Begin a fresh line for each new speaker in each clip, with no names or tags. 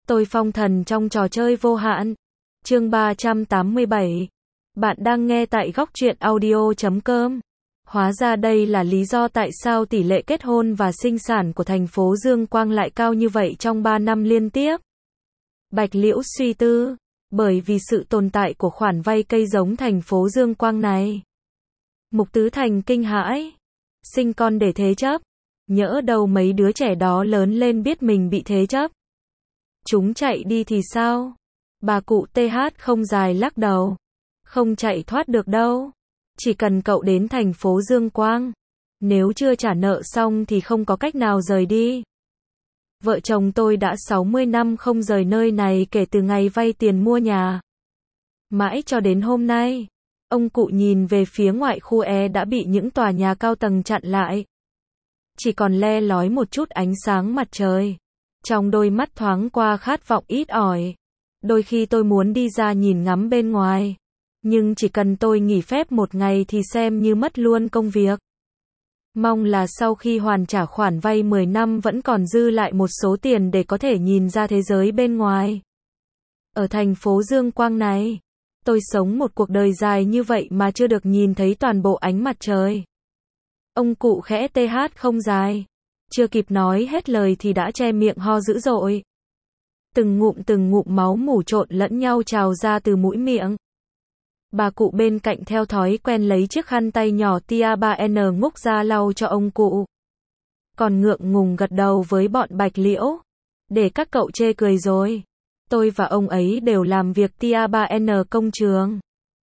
Tôi phong thần trong trò chơi vô hạn. Chương 387. Bạn đang nghe tại góc truyện audio.com. Hóa ra đây là lý do tại sao tỷ lệ kết hôn và sinh sản của thành phố Dương Quang lại cao như vậy trong 3 năm liên tiếp. Bạch Liễu suy tư, bởi vì sự tồn tại của khoản vay cây giống thành phố Dương Quang này. Mục Tứ Thành kinh hãi, sinh con để thế chấp, nhỡ đâu mấy đứa trẻ đó lớn lên biết mình bị thế chấp. Chúng chạy đi thì sao? Bà cụ TH không dài lắc đầu. Không chạy thoát được đâu. Chỉ cần cậu đến thành phố Dương Quang. Nếu chưa trả nợ xong thì không có cách nào rời đi. Vợ chồng tôi đã 60 năm không rời nơi này kể từ ngày vay tiền mua nhà. Mãi cho đến hôm nay, ông cụ nhìn về phía ngoại khu đã bị những tòa nhà cao tầng chặn lại. Chỉ còn le lói một chút ánh sáng mặt trời. Trong đôi mắt thoáng qua khát vọng ít ỏi. Đôi khi tôi muốn đi ra nhìn ngắm bên ngoài. Nhưng chỉ cần tôi nghỉ phép một ngày thì xem như mất luôn công việc. Mong là sau khi hoàn trả khoản vay 10 năm vẫn còn dư lại một số tiền để có thể nhìn ra thế giới bên ngoài. Ở thành phố Dương Quang này, tôi sống một cuộc đời dài như vậy mà chưa được nhìn thấy toàn bộ ánh mặt trời. Ông cụ khẽ TH không dài. Chưa kịp nói hết lời thì đã che miệng ho dữ dội. Từng ngụm máu mủ trộn lẫn nhau trào ra từ mũi miệng. Bà cụ bên cạnh theo thói quen lấy chiếc khăn tay nhỏ tia 3N ngúc ra lau cho ông cụ. Còn ngượng ngùng gật đầu với bọn Bạch Liễu. Để các cậu chê cười rồi. Tôi và ông ấy đều làm việc tia 3N công trường.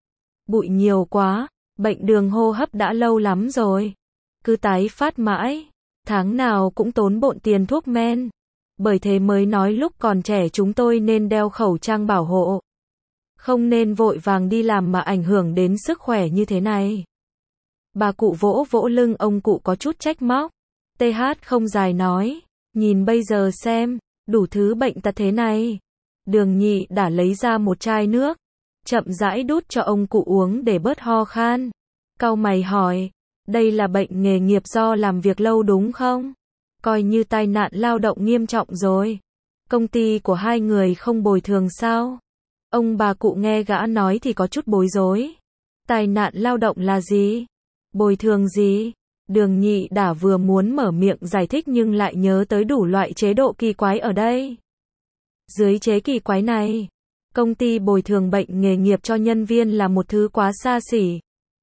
Bụi nhiều quá, bệnh đường hô hấp đã lâu lắm rồi. Cứ tái phát mãi. Tháng nào cũng tốn bộn tiền thuốc men. Bởi thế mới nói lúc còn trẻ chúng tôi nên đeo khẩu trang bảo hộ. Không nên vội vàng đi làm mà ảnh hưởng đến sức khỏe như thế này. Bà cụ vỗ vỗ lưng ông cụ có chút trách móc. TH không dài nói. Nhìn bây giờ xem, đủ thứ bệnh tật thế này. Đường Nhị đã lấy ra một chai nước. Chậm rãi đút cho ông cụ uống để bớt ho khan. Cau mày hỏi. Đây là bệnh nghề nghiệp do làm việc lâu đúng không? Coi như tai nạn lao động nghiêm trọng rồi. Công ty của hai người không bồi thường sao? Ông bà cụ nghe gã nói thì có chút bối rối. Tai nạn lao động là gì? Bồi thường gì? Đường Nhị đã vừa muốn mở miệng giải thích nhưng lại nhớ tới đủ loại chế độ kỳ quái ở đây. Dưới chế kỳ quái này, công ty bồi thường bệnh nghề nghiệp cho nhân viên là một thứ quá xa xỉ.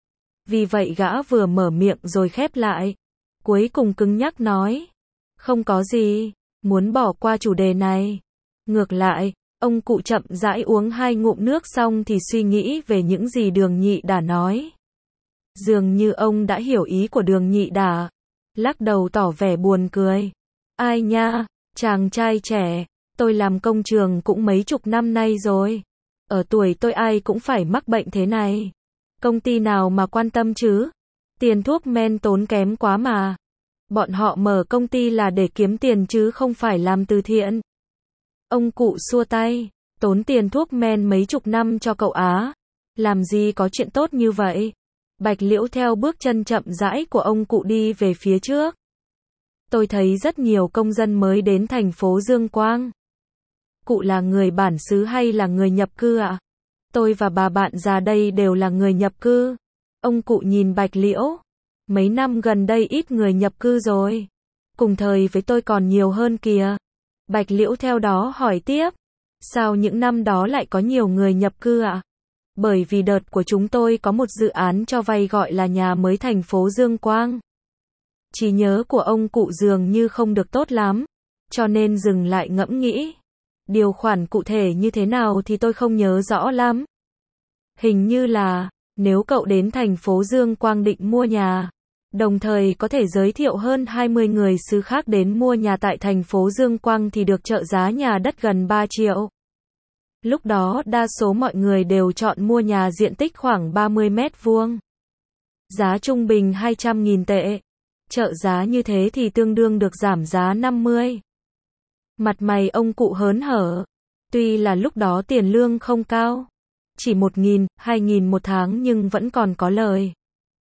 Vì vậy gã vừa mở miệng rồi khép lại. Cuối cùng cứng nhắc nói. Không có gì, muốn bỏ qua chủ đề này. Ngược lại, ông cụ chậm rãi uống 2 ngụm nước xong thì suy nghĩ về những gì Đường Nhị đã nói. Dường như ông đã hiểu ý của Đường Nhị đã. Lắc đầu tỏ vẻ buồn cười. Ai nha, chàng trai trẻ, tôi làm công trường cũng mấy chục năm nay rồi. Ở tuổi tôi ai cũng phải mắc bệnh thế này. Công ty nào mà quan tâm chứ? Tiền thuốc men tốn kém quá mà. Bọn họ mở công ty là để kiếm tiền chứ không phải làm từ thiện. Ông cụ xua tay. Tốn tiền thuốc men mấy chục năm cho cậu á. Làm gì có chuyện tốt như vậy? Bạch Liễu theo bước chân chậm rãi của ông cụ đi về phía trước. Tôi thấy rất nhiều công dân mới đến thành phố Dương Quang. Cụ là người bản xứ hay là người nhập cư ạ? Tôi và bà bạn già đây đều là người nhập cư. Ông cụ nhìn Bạch Liễu. Mấy năm gần đây ít người nhập cư rồi. Cùng thời với tôi còn nhiều hơn kìa. Bạch Liễu theo đó hỏi tiếp. Sao những năm đó lại có nhiều người nhập cư ạ? Bởi vì đợt của chúng tôi có một dự án cho vay gọi là nhà mới thành phố Dương Quang. Trí nhớ của ông cụ dường như không được tốt lắm. Cho nên dừng lại ngẫm nghĩ. Điều khoản cụ thể như thế nào thì tôi không nhớ rõ lắm. Hình như là, nếu cậu đến thành phố Dương Quang định mua nhà, đồng thời có thể giới thiệu hơn 20 người xứ khác đến mua nhà tại thành phố Dương Quang thì được trợ giá nhà đất gần 3 triệu. Lúc đó đa số mọi người đều chọn mua nhà diện tích khoảng 30 mét vuông. Giá trung bình 200.000 tệ. Trợ giá như thế thì tương đương được giảm giá 50. Mặt mày ông cụ hớn hở. Tuy là lúc đó tiền lương không cao. Chỉ 1.000, 2.000 một tháng nhưng vẫn còn có lời.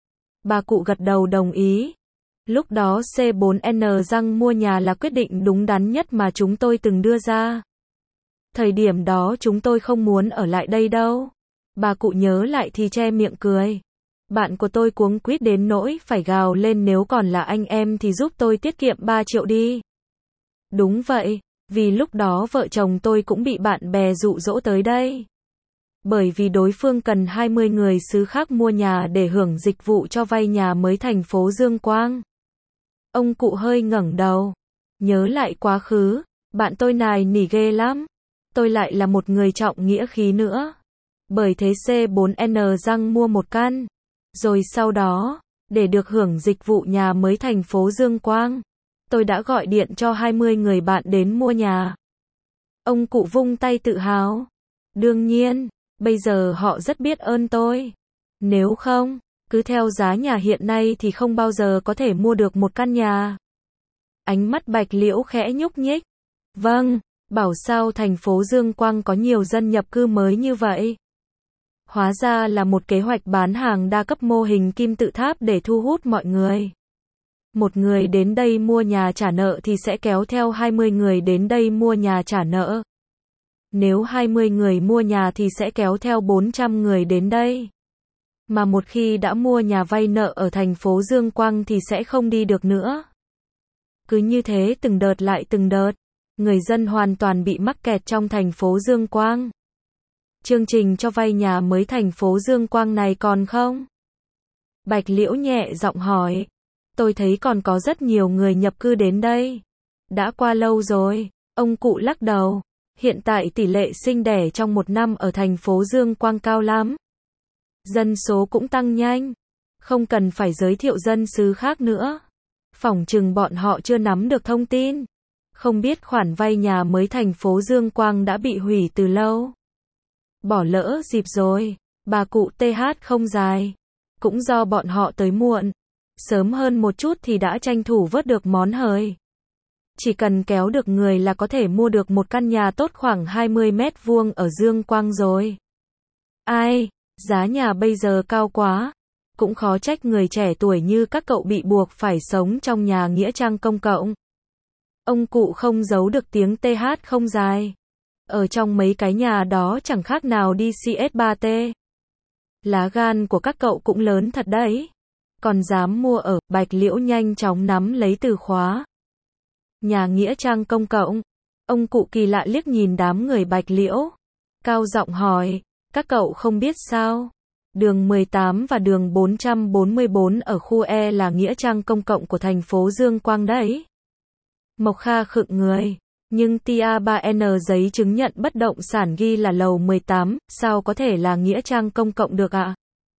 Bà cụ gật đầu đồng ý. Lúc đó C4N rằng mua nhà là quyết định đúng đắn nhất mà chúng tôi từng đưa ra. Thời điểm đó chúng tôi không muốn ở lại đây đâu. Bà cụ nhớ lại thì che miệng cười. Bạn của tôi cuống quýt đến nỗi phải gào lên, nếu còn là anh em thì giúp tôi tiết kiệm 3 triệu đi. Đúng vậy, vì lúc đó vợ chồng tôi cũng bị bạn bè dụ dỗ tới đây. Bởi vì đối phương cần 20 người xứ khác mua nhà để hưởng dịch vụ cho vay nhà mới thành phố Dương Quang. Ông cụ hơi ngẩng đầu, nhớ lại quá khứ, bạn tôi nài nỉ ghê lắm. Tôi lại là một người trọng nghĩa khí nữa. Bởi thế C4N răng mua một căn. Rồi sau đó, để được hưởng dịch vụ nhà mới thành phố Dương Quang, tôi đã gọi điện cho 20 người bạn đến mua nhà. Ông cụ vung tay tự hào. Đương nhiên, bây giờ họ rất biết ơn tôi. Nếu không, cứ theo giá nhà hiện nay thì không bao giờ có thể mua được một căn nhà. Ánh mắt Bạch Liễu khẽ nhúc nhích. Vâng, bảo sao thành phố Dương Quang có nhiều dân nhập cư mới như vậy? Hóa ra là một kế hoạch bán hàng đa cấp mô hình kim tự tháp để thu hút mọi người. Một người đến đây mua nhà trả nợ thì sẽ kéo theo 20 người đến đây mua nhà trả nợ. Nếu 20 người mua nhà thì sẽ kéo theo 400 người đến đây. Mà một khi đã mua nhà vay nợ ở thành phố Dương Quang thì sẽ không đi được nữa. Cứ như thế từng đợt lại từng đợt, người dân hoàn toàn bị mắc kẹt trong thành phố Dương Quang. Chương trình cho vay nhà mới thành phố Dương Quang này còn không? Bạch Liễu nhẹ giọng hỏi. Tôi thấy còn có rất nhiều người nhập cư đến đây. Đã qua lâu rồi, ông cụ lắc đầu. Hiện tại tỷ lệ sinh đẻ trong một năm ở thành phố Dương Quang cao lắm. Dân số cũng tăng nhanh. Không cần phải giới thiệu dân xứ khác nữa. Phỏng chừng bọn họ chưa nắm được thông tin. Không biết khoản vay nhà mới thành phố Dương Quang đã bị hủy từ lâu. Bỏ lỡ dịp rồi. Bà cụ TH không dài. Cũng do bọn họ tới muộn. Sớm hơn một chút thì đã tranh thủ vớt được món hời. Chỉ cần kéo được người là có thể mua được một căn nhà tốt khoảng 20 mét vuông ở Dương Quang rồi. Ai, giá nhà bây giờ cao quá. Cũng khó trách người trẻ tuổi như các cậu bị buộc phải sống trong nhà nghĩa trang công cộng. Ông cụ không giấu được tiếng TH không dài. Ở trong mấy cái nhà đó chẳng khác nào đi CS3T. Lá gan của các cậu cũng lớn thật đấy. Còn dám mua ở, Bạch Liễu nhanh chóng nắm lấy từ khóa. Nhà nghĩa trang công cộng. Ông cụ kỳ lạ liếc nhìn đám người Bạch Liễu. Cao giọng hỏi, các cậu không biết sao? Đường 18 và đường 444 ở khu E là nghĩa trang công cộng của thành phố Dương Quang đấy. Mộc Kha khựng người. Nhưng TIA3N giấy chứng nhận bất động sản ghi là lầu 18, sao có thể là nghĩa trang công cộng được ạ?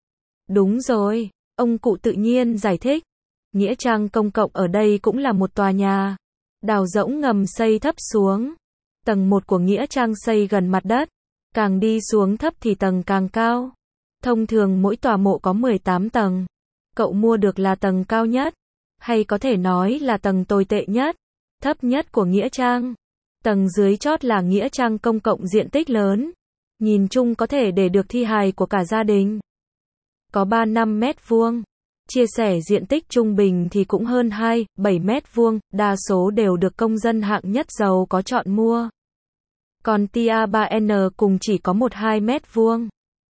Đúng rồi, ông cụ tự nhiên giải thích. Nghĩa trang công cộng ở đây cũng là một tòa nhà. Đào rỗng ngầm xây thấp xuống. Tầng 1 của nghĩa trang xây gần mặt đất. Càng đi xuống thấp thì tầng càng cao. Thông thường mỗi tòa mộ có 18 tầng. Cậu mua được là tầng cao nhất. Hay có thể nói là tầng tồi tệ nhất. Thấp nhất của nghĩa trang. Tầng dưới chót là nghĩa trang công cộng diện tích lớn. Nhìn chung có thể để được thi hài của cả gia đình. Có 3-5 mét vuông. Chia sẻ diện tích trung bình thì cũng hơn 2-7 mét vuông. Đa số đều được công dân hạng nhất giàu có chọn mua. Còn TIA3N cùng chỉ có 1-2 mét vuông.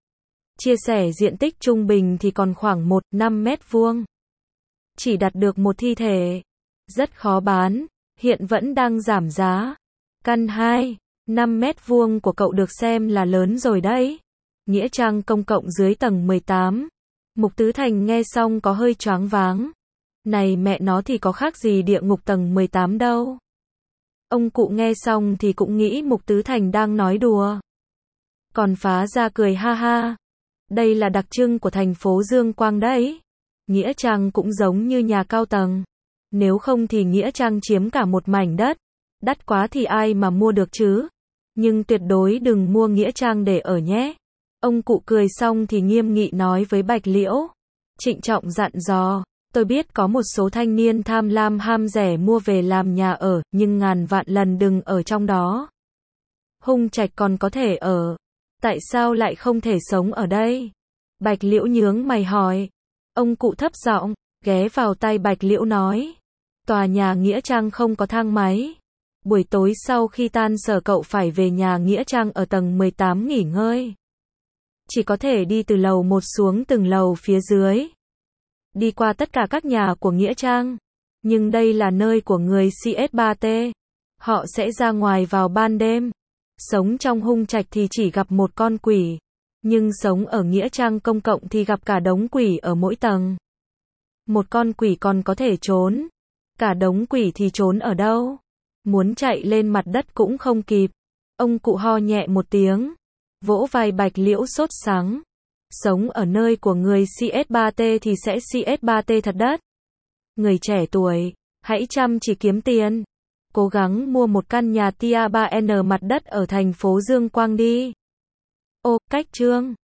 Chia sẻ diện tích trung bình thì còn khoảng 1-5 mét vuông. Chỉ đặt được một thi thể. Rất khó bán. Hiện vẫn đang giảm giá. Căn 2-5 mét vuông của cậu được xem là lớn rồi đấy. Nghĩa trang công cộng dưới tầng 18. Mục Tứ Thành nghe xong có hơi choáng váng. Này mẹ nó thì có khác gì địa ngục tầng 18 đâu. Ông cụ nghe xong thì cũng nghĩ Mục Tứ Thành đang nói đùa. Còn phá ra cười ha ha. Đây là đặc trưng của thành phố Dương Quang đấy. Nghĩa trang cũng giống như nhà cao tầng. Nếu không thì nghĩa trang chiếm cả một mảnh đất. Đắt quá thì ai mà mua được chứ. Nhưng tuyệt đối đừng mua nghĩa trang để ở nhé. Ông cụ cười xong thì nghiêm nghị nói với Bạch Liễu. Trịnh trọng dặn dò. Tôi biết có một số thanh niên tham lam ham rẻ mua về làm nhà ở, nhưng ngàn vạn lần đừng ở trong đó. Hung Trạch còn có thể ở. Tại sao lại không thể sống ở đây? Bạch Liễu nhướng mày hỏi. Ông cụ thấp giọng, ghé vào tai Bạch Liễu nói. Tòa nhà nghĩa trang không có thang máy. Buổi tối sau khi tan sở cậu phải về nhà Nghĩa Trang ở tầng 18 nghỉ ngơi. Chỉ có thể đi từ lầu 1 xuống từng lầu phía dưới. Đi qua tất cả các nhà của Nghĩa Trang. Nhưng đây là nơi của người CS3T. Họ sẽ ra ngoài vào ban đêm. Sống trong hung trạch thì chỉ gặp một con quỷ. Nhưng sống ở Nghĩa Trang công cộng thì gặp cả đống quỷ ở mỗi tầng. Một con quỷ còn có thể trốn. Cả đống quỷ thì trốn ở đâu? Muốn chạy lên mặt đất cũng không kịp. Ông cụ ho nhẹ một tiếng. Vỗ vai Bạch Liễu sốt sắng. Sống ở nơi của người CS3T thì sẽ CS3T thật đất. Người trẻ tuổi, hãy chăm chỉ kiếm tiền. Cố gắng mua một căn nhà Tia 3N mặt đất ở thành phố Dương Quang đi. Ô, cách chương.